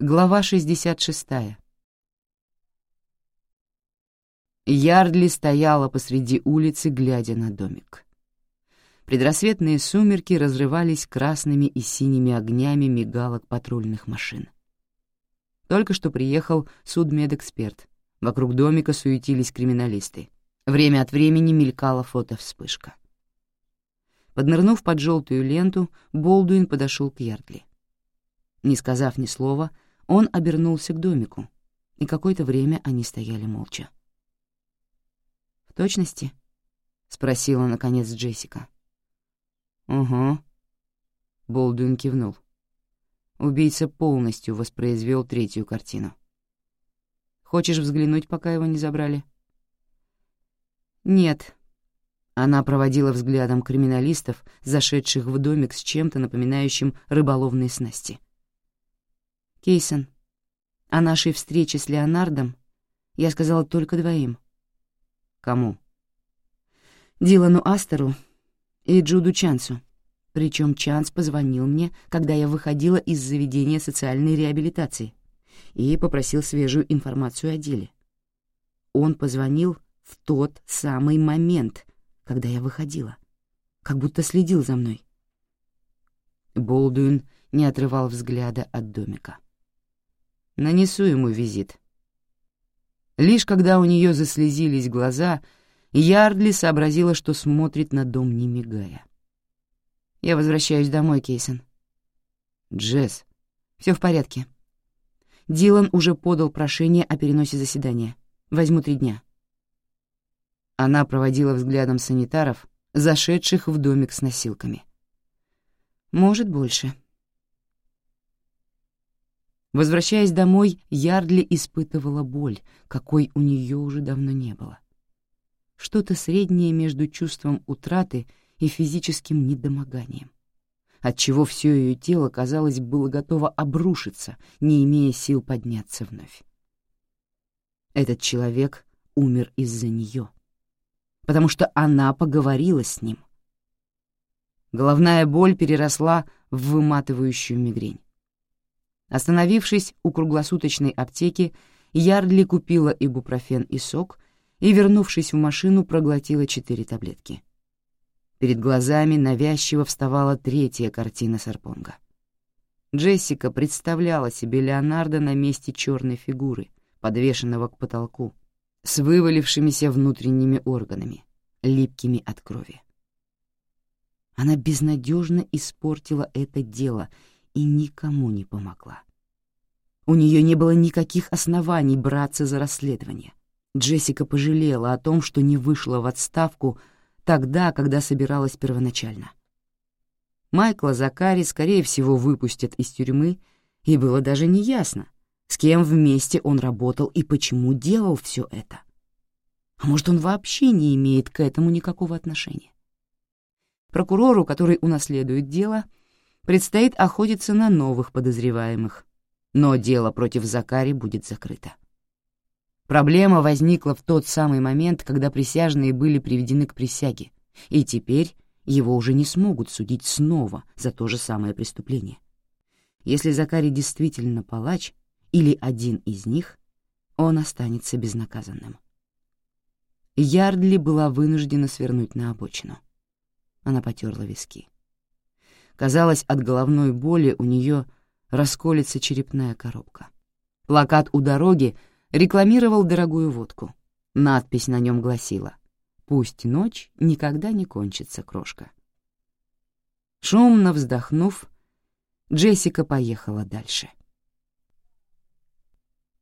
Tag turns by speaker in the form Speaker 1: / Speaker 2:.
Speaker 1: Глава 66. Ярдли стояла посреди улицы, глядя на домик. Предрассветные сумерки разрывались красными и синими огнями мигалок патрульных машин. Только что приехал судмедэксперт. Вокруг домика суетились криминалисты. Время от времени мелькала фотовспышка. Поднырнув под желтую ленту, Болдуин подошел к Ярдли. Не сказав ни слова, он обернулся к домику, и какое-то время они стояли молча. «В точности?» — спросила, наконец, Джессика. «Угу», — Болдуин кивнул. Убийца полностью воспроизвел третью картину. «Хочешь взглянуть, пока его не забрали?» «Нет». Она проводила взглядом криминалистов, зашедших в домик с чем-то напоминающим рыболовные снасти. «Кейсон, о нашей встрече с Леонардом я сказала только двоим». «Кому?» «Дилану Астеру и Джуду Чансу. Причем Чанс позвонил мне, когда я выходила из заведения социальной реабилитации, и попросил свежую информацию о деле. Он позвонил в тот самый момент, когда я выходила, как будто следил за мной». Болдуин не отрывал взгляда от домика. «Нанесу ему визит». Лишь когда у нее заслезились глаза, Ярдли сообразила, что смотрит на дом, не мигая. «Я возвращаюсь домой, Кейсон». «Джесс». «Все в порядке. Дилан уже подал прошение о переносе заседания. Возьму 3 дня». Она проводила взглядом санитаров, зашедших в домик с носилками. «Может, больше». Возвращаясь домой, Ярдли испытывала боль, какой у нее уже давно не было. Что-то среднее между чувством утраты и физическим недомоганием, отчего все ее тело, казалось, было готово обрушиться, не имея сил подняться вновь. Этот человек умер из-за нее, потому что она поговорила с ним. Головная боль переросла в выматывающую мигрень. Остановившись у круглосуточной аптеки, Ярдли купила ибупрофен и сок и, вернувшись в машину, проглотила 4 таблетки. Перед глазами навязчиво вставала 3-я картина Сарпонга. Джессика представляла себе Леонардо на месте черной фигуры, подвешенного к потолку, с вывалившимися внутренними органами, липкими от крови. Она безнадежно испортила это дело и никому не помогла. У нее не было никаких оснований браться за расследование. Джессика пожалела о том, что не вышла в отставку тогда, когда собиралась первоначально. Майкла Закари, скорее всего, выпустят из тюрьмы, и было даже неясно, с кем вместе он работал и почему делал все это. А может, он вообще не имеет к этому никакого отношения? Прокурору, который унаследует дело, предстоит охотиться на новых подозреваемых, но дело против Закари будет закрыто. Проблема возникла в тот самый момент, когда присяжные были приведены к присяге, и теперь его уже не смогут судить снова за то же самое преступление. Если Закари действительно палач или один из них, он останется безнаказанным. Ярдли была вынуждена свернуть на обочину. Она потерла виски. Казалось, от головной боли у нее расколется черепная коробка. Плакат у дороги рекламировал дорогую водку. Надпись на нем гласила: «Пусть ночь никогда не кончится, крошка». Шумно вздохнув, Джессика поехала дальше.